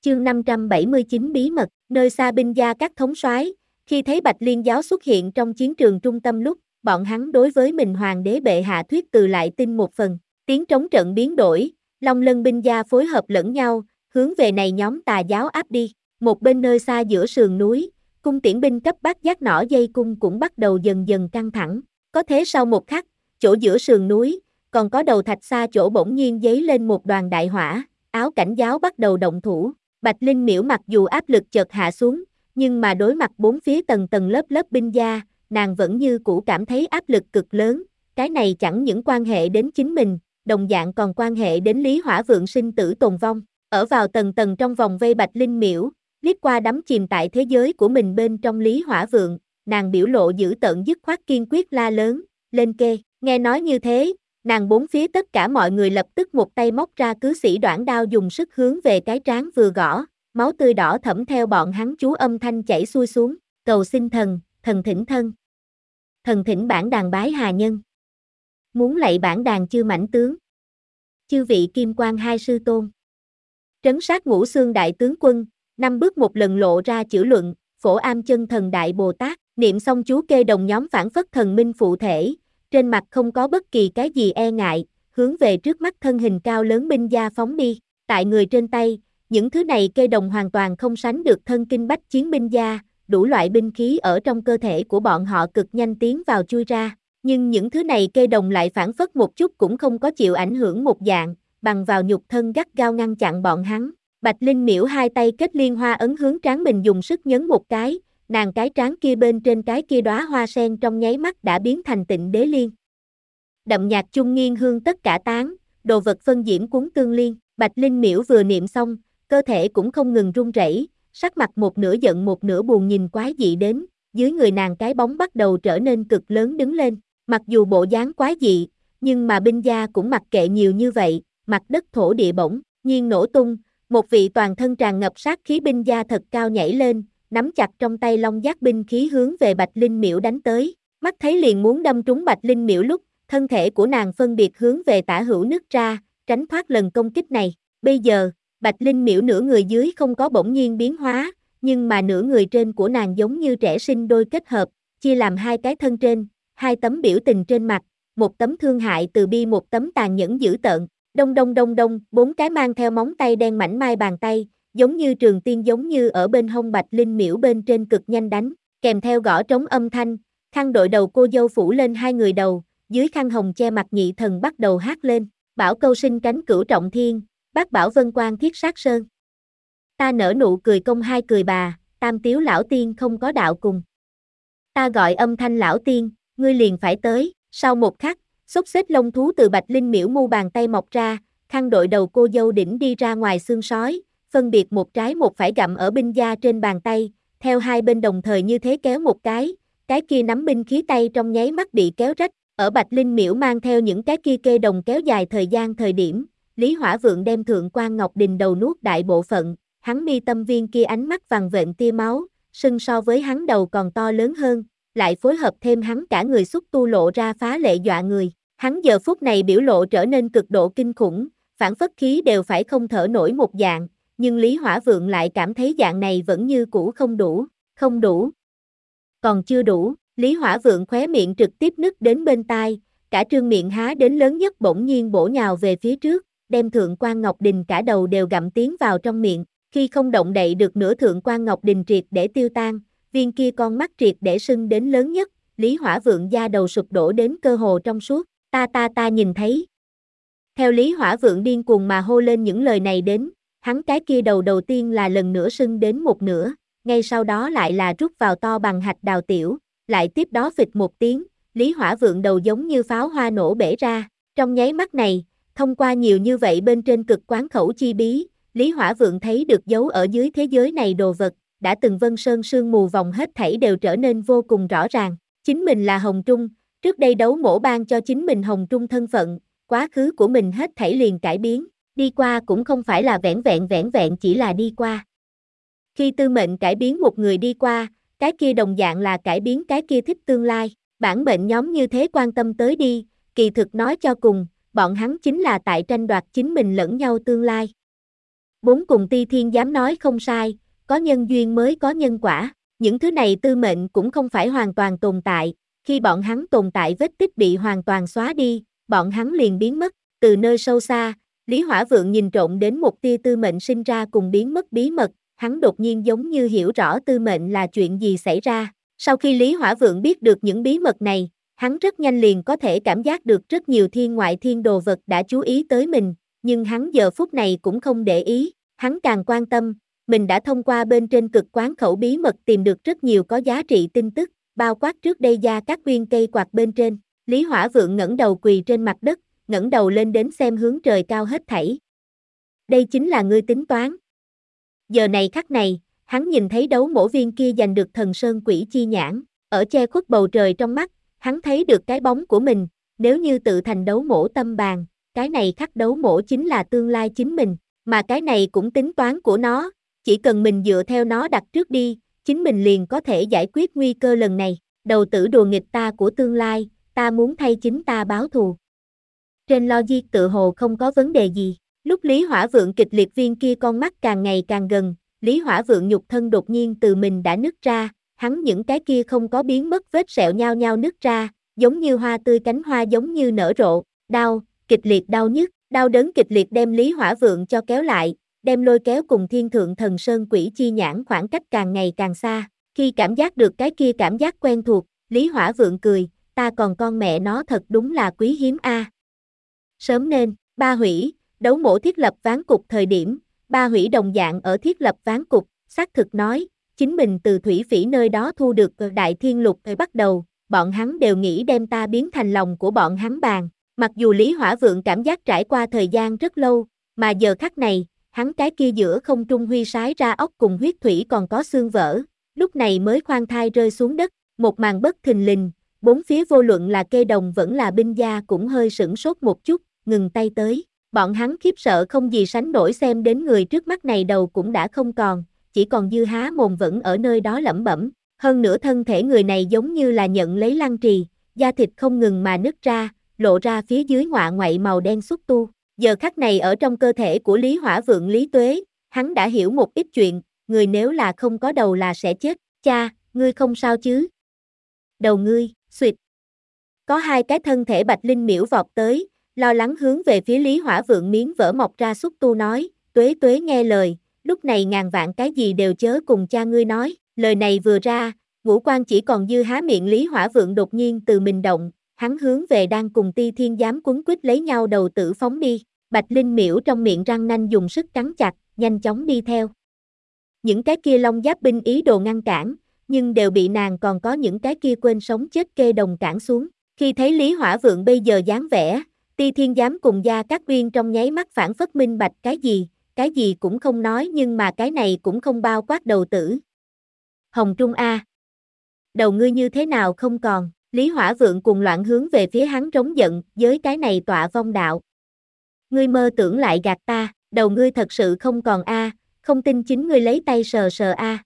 Chương 579 Bí mật, nơi xa binh gia các thống soái, khi thấy Bạch Liên giáo xuất hiện trong chiến trường trung tâm lúc, bọn hắn đối với mình hoàng đế bệ hạ thuyết từ lại tin một phần, tiếng trống trận biến đổi, Long Lân binh gia phối hợp lẫn nhau, hướng về này nhóm tà giáo áp đi, một bên nơi xa giữa sườn núi, cung tiễn binh cấp bát giác nỏ dây cung cũng bắt đầu dần dần căng thẳng, có thế sau một khắc, chỗ giữa sườn núi, còn có đầu thạch xa chỗ bỗng nhiên giấy lên một đoàn đại hỏa, áo cảnh giáo bắt đầu động thủ. Bạch Linh Miễu mặc dù áp lực chợt hạ xuống, nhưng mà đối mặt bốn phía tầng tầng lớp lớp binh gia, nàng vẫn như cũ cảm thấy áp lực cực lớn, cái này chẳng những quan hệ đến chính mình, đồng dạng còn quan hệ đến Lý Hỏa Vượng sinh tử tồn vong. Ở vào tầng tầng trong vòng vây Bạch Linh Miễu, liếc qua đắm chìm tại thế giới của mình bên trong Lý Hỏa Vượng, nàng biểu lộ dữ tợn dứt khoát kiên quyết la lớn, lên kê, nghe nói như thế. Nàng bốn phía tất cả mọi người lập tức một tay móc ra cứ sĩ đoản đao dùng sức hướng về cái trán vừa gõ, máu tươi đỏ thẫm theo bọn hắn chú âm thanh chảy xuôi xuống, cầu xin thần, thần thỉnh thân. Thần thỉnh bản đàn bái hà nhân. Muốn lạy bản đàn chư mãnh tướng. Chư vị kim quan hai sư tôn. Trấn sát ngũ xương đại tướng quân, năm bước một lần lộ ra chữ luận, phổ am chân thần đại Bồ Tát, niệm xong chú kê đồng nhóm phản phất thần minh phụ thể. Trên mặt không có bất kỳ cái gì e ngại, hướng về trước mắt thân hình cao lớn binh gia phóng đi, tại người trên tay, những thứ này kê đồng hoàn toàn không sánh được thân kinh bách chiến binh gia, đủ loại binh khí ở trong cơ thể của bọn họ cực nhanh tiến vào chui ra, nhưng những thứ này kê đồng lại phản phất một chút cũng không có chịu ảnh hưởng một dạng, bằng vào nhục thân gắt gao ngăn chặn bọn hắn. Bạch Linh Miễu hai tay kết liên hoa ấn hướng trán mình dùng sức nhấn một cái, nàng cái trán kia bên trên cái kia đóa hoa sen trong nháy mắt đã biến thành Tịnh Đế Liên. Đậm nhạc chung nghiên hương tất cả tán, đồ vật phân diễm cuốn tương liên, Bạch Linh Miễu vừa niệm xong, cơ thể cũng không ngừng run rẩy, sắc mặt một nửa giận một nửa buồn nhìn quái dị đến, dưới người nàng cái bóng bắt đầu trở nên cực lớn đứng lên, mặc dù bộ dáng quái dị, nhưng mà binh gia cũng mặc kệ nhiều như vậy, mặt đất thổ địa bỗng nhiên nổ tung, một vị toàn thân tràn ngập sát khí binh gia thật cao nhảy lên, nắm chặt trong tay long giác binh khí hướng về Bạch Linh Miễu đánh tới, mắt thấy liền muốn đâm trúng Bạch Linh Miễu lúc, thân thể của nàng phân biệt hướng về tả hữu nứt ra, tránh thoát lần công kích này. Bây giờ, Bạch Linh Miễu nửa người dưới không có bỗng nhiên biến hóa, nhưng mà nửa người trên của nàng giống như trẻ sinh đôi kết hợp, chia làm hai cái thân trên, hai tấm biểu tình trên mặt, một tấm thương hại từ bi một tấm tàn nhẫn dữ tợn. Đông đông đông đông, bốn cái mang theo móng tay đen mảnh mai bàn tay, giống như trường tiên giống như ở bên hông Bạch Linh Miễu bên trên cực nhanh đánh, kèm theo gõ trống âm thanh, khăn đội đầu cô dâu phủ lên hai người đầu, dưới khăn hồng che mặt nhị thần bắt đầu hát lên, bảo câu sinh cánh cửu trọng thiên, bác bảo vân quan thiết sát sơn. Ta nở nụ cười công hai cười bà, tam tiếu lão tiên không có đạo cùng. Ta gọi âm thanh lão tiên, ngươi liền phải tới, sau một khắc, xốc xếp lông thú từ Bạch Linh Miễu mu bàn tay mọc ra, khăn đội đầu cô dâu đỉnh đi ra ngoài xương sói, phân biệt một trái một phải gặm ở binh gia trên bàn tay, theo hai bên đồng thời như thế kéo một cái kia nắm binh khí tay trong nháy mắt bị kéo rách, ở Bạch Linh Miễu mang theo những cái kia kê đồng kéo dài thời điểm, Lý Hỏa Vượng đem Thượng Quan Ngọc Đình đầu nuốt đại bộ phận, hắn mi tâm viên kia ánh mắt vằn vện tia máu, sưng so với hắn đầu còn to lớn hơn, lại phối hợp thêm hắn cả người xúc tu lộ ra phá lệ dọa người, hắn giờ phút này biểu lộ trở nên cực độ kinh khủng, phản phất khí đều phải không thở nổi một dạng, nhưng Lý Hỏa Vượng lại cảm thấy dạng này vẫn như cũ không đủ. Còn chưa đủ, Lý Hỏa Vượng khóe miệng trực tiếp nứt đến bên tai, cả trương miệng há đến lớn nhất bỗng nhiên bổ nhào về phía trước, đem Thượng Quan Ngọc Đình cả đầu đều gặm tiến vào trong miệng, khi không động đậy được nữa Thượng Quan Ngọc Đình triệt để tiêu tan, viên kia con mắt triệt để sưng đến lớn nhất, Lý Hỏa Vượng da đầu sụp đổ đến cơ hồ trong suốt, ta nhìn thấy. Theo Lý Hỏa Vượng điên cuồng mà hô lên những lời này đến, hắn cái kia đầu tiên là lần nữa sưng đến một nửa, ngay sau đó lại là rút vào to bằng hạch đào tiểu, lại tiếp đó phịch một tiếng, Lý Hỏa Vượng đầu giống như pháo hoa nổ bể ra, trong nháy mắt này, thông qua nhiều như vậy bên trên cực quán khẩu chi bí, Lý Hỏa Vượng thấy được dấu ở dưới thế giới này đồ vật, đã từng vân sơn sương mù vòng hết thảy đều trở nên vô cùng rõ ràng, chính mình là Hồng Trung, trước đây đấu mổ ban cho chính mình Hồng Trung thân phận, quá khứ của mình hết thảy liền cải biến, đi qua cũng không phải là vẻn vẹn chỉ là đi qua. Khi tư mệnh cải biến một người đi qua, cái kia đồng dạng là cải biến cái kia thích tương lai, bản mệnh nhóm như thế quan tâm tới đi, kỳ thực nói cho cùng, bọn hắn chính là tại tranh đoạt chính mình lẫn nhau tương lai. Bốn cùng Ti Thiên dám nói không sai, có nhân duyên mới có nhân quả, những thứ này tư mệnh cũng không phải hoàn toàn tồn tại, khi bọn hắn tồn tại vết tích bị hoàn toàn xóa đi, bọn hắn liền biến mất, từ nơi sâu xa, Lý Hỏa Vượng nhìn trộm đến một tia tư mệnh sinh ra cùng biến mất bí mật, hắn đột nhiên giống như hiểu rõ tư mệnh là chuyện gì xảy ra. Sau khi Lý Hỏa Vượng biết được những bí mật này, hắn rất nhanh liền có thể cảm giác được rất nhiều thiên ngoại thiên đồ vật đã chú ý tới mình, nhưng hắn giờ phút này cũng không để ý, hắn càng quan tâm, mình đã thông qua bên trên cực quán khẩu bí mật tìm được rất nhiều có giá trị tin tức, bao quát trước đây Gia Cát Uyên cây quạt bên trên. Lý Hỏa Vượng ngẩng đầu quỳ trên mặt đất, ngẩng đầu lên đến xem hướng trời cao hết thảy. Đây chính là ngươi tính toán. Giờ này khắc này, hắn nhìn thấy đấu mổ viên kia giành được thần sơn quỷ chi nhãn, ở che khuất bầu trời trong mắt, hắn thấy được cái bóng của mình, nếu như tự thành đấu mổ tâm bàn, cái này khắc đấu mổ chính là tương lai chính mình, mà cái này cũng tính toán của nó, chỉ cần mình dựa theo nó đặt trước đi, chính mình liền có thể giải quyết nguy cơ lần này, đầu tử đùa nghịch ta của tương lai, ta muốn thay chính ta báo thù. Trên logic tự hồ không có vấn đề gì, lúc Lý Hỏa Vượng kịch liệt viên kia con mắt càng ngày càng gần, Lý Hỏa Vượng nhục thân đột nhiên từ mình đã nứt ra, hắn những cái kia không có biến mất vết sẹo nhao nhao nứt ra, giống như hoa tươi cánh hoa giống như nở rộ, đau, kịch liệt đau nhức, đau đớn kịch liệt đem Lý Hỏa Vượng cho kéo lại, đem lôi kéo cùng Thiên Thượng Thần Sơn Quỷ Chi Nhãn khoảng cách càng ngày càng xa, khi cảm giác được cái kia cảm giác quen thuộc, Lý Hỏa Vượng cười, ta còn con mẹ nó thật đúng là quý hiếm a. Sớm nên, Ba Hủy, đấu mổ thiết lập ván cục thời điểm, Ba Hủy đồng dạng ở thiết lập ván cục, xác thực nói, chính mình từ Thủy Phỉ nơi đó thu được Đại Thiên Lục bắt đầu, bọn hắn đều nghĩ đem ta biến thành lòng của bọn hắn bàn. Mặc dù Lý Hỏa Vượng cảm giác trải qua thời gian rất lâu, mà giờ khắc này, hắn cái kia giữa không trung huy sái ra ốc cùng huyết thủy còn có xương vỡ, lúc này mới khoan thai rơi xuống đất, một màn bất thình lình, bốn phía vô luận là kê đồng vẫn là binh gia cũng hơi sửng sốt một chút, ngừng tay tới, bọn hắn khiếp sợ không gì sánh nổi xem đến người trước mắt này đầu cũng đã không còn, chỉ còn dư há mồm vẫn ở nơi đó lẩm bẩm, hơn nữa thân thể người này giống như là nhận lấy lăng trì, da thịt không ngừng mà nứt ra, lộ ra phía dưới ngọa ngoại màu đen xúc tu. Giờ khắc này ở trong cơ thể của Lý Hỏa Vượng Lý Tuế, hắn đã hiểu một ít chuyện, người nếu là không có đầu là sẽ chết, cha, ngươi không sao chứ? Đầu ngươi, xuyệt. Có hai cái thân thể bạch linh miễu vọt tới, lo lắng hướng về phía Lý Hỏa Vượng miếng vỡ mọc ra xúc tu nói, Tuế Tuế nghe lời, lúc này ngàn vạn cái gì đều chớ cùng cha ngươi nói, lời này vừa ra, ngũ quan chỉ còn dư há miệng Lý Hỏa Vượng đột nhiên từ mình động, hắn hướng về đang cùng Ti Thiên giám quấn quýt lấy nhau đầu tử phóng đi, bạch linh miễu trong miệng răng nanh dùng sức cắn chặt, nhanh chóng đi theo. Những cái kia long giáp binh ý đồ ngăn cản, nhưng đều bị nàng còn có những cái kia quên sống chết kê đồng cản xuống, khi thấy Lý Hỏa Vượng bây giờ dáng vẻ, Ti Thiên giám cùng Gia Cát Uyên trong nháy mắt phản phất minh bạch cái gì cũng không nói nhưng mà cái này cũng không bao quát đầu tử. Hồng Trung A. Đầu ngươi như thế nào không còn, Lý Hỏa Vượng cuồng loạn hướng về phía hắn trống giận, với cái này tọa vong đạo. Ngươi mơ tưởng lại gạt ta, đầu ngươi thật sự không còn A, không tin chính ngươi lấy tay sờ sờ A.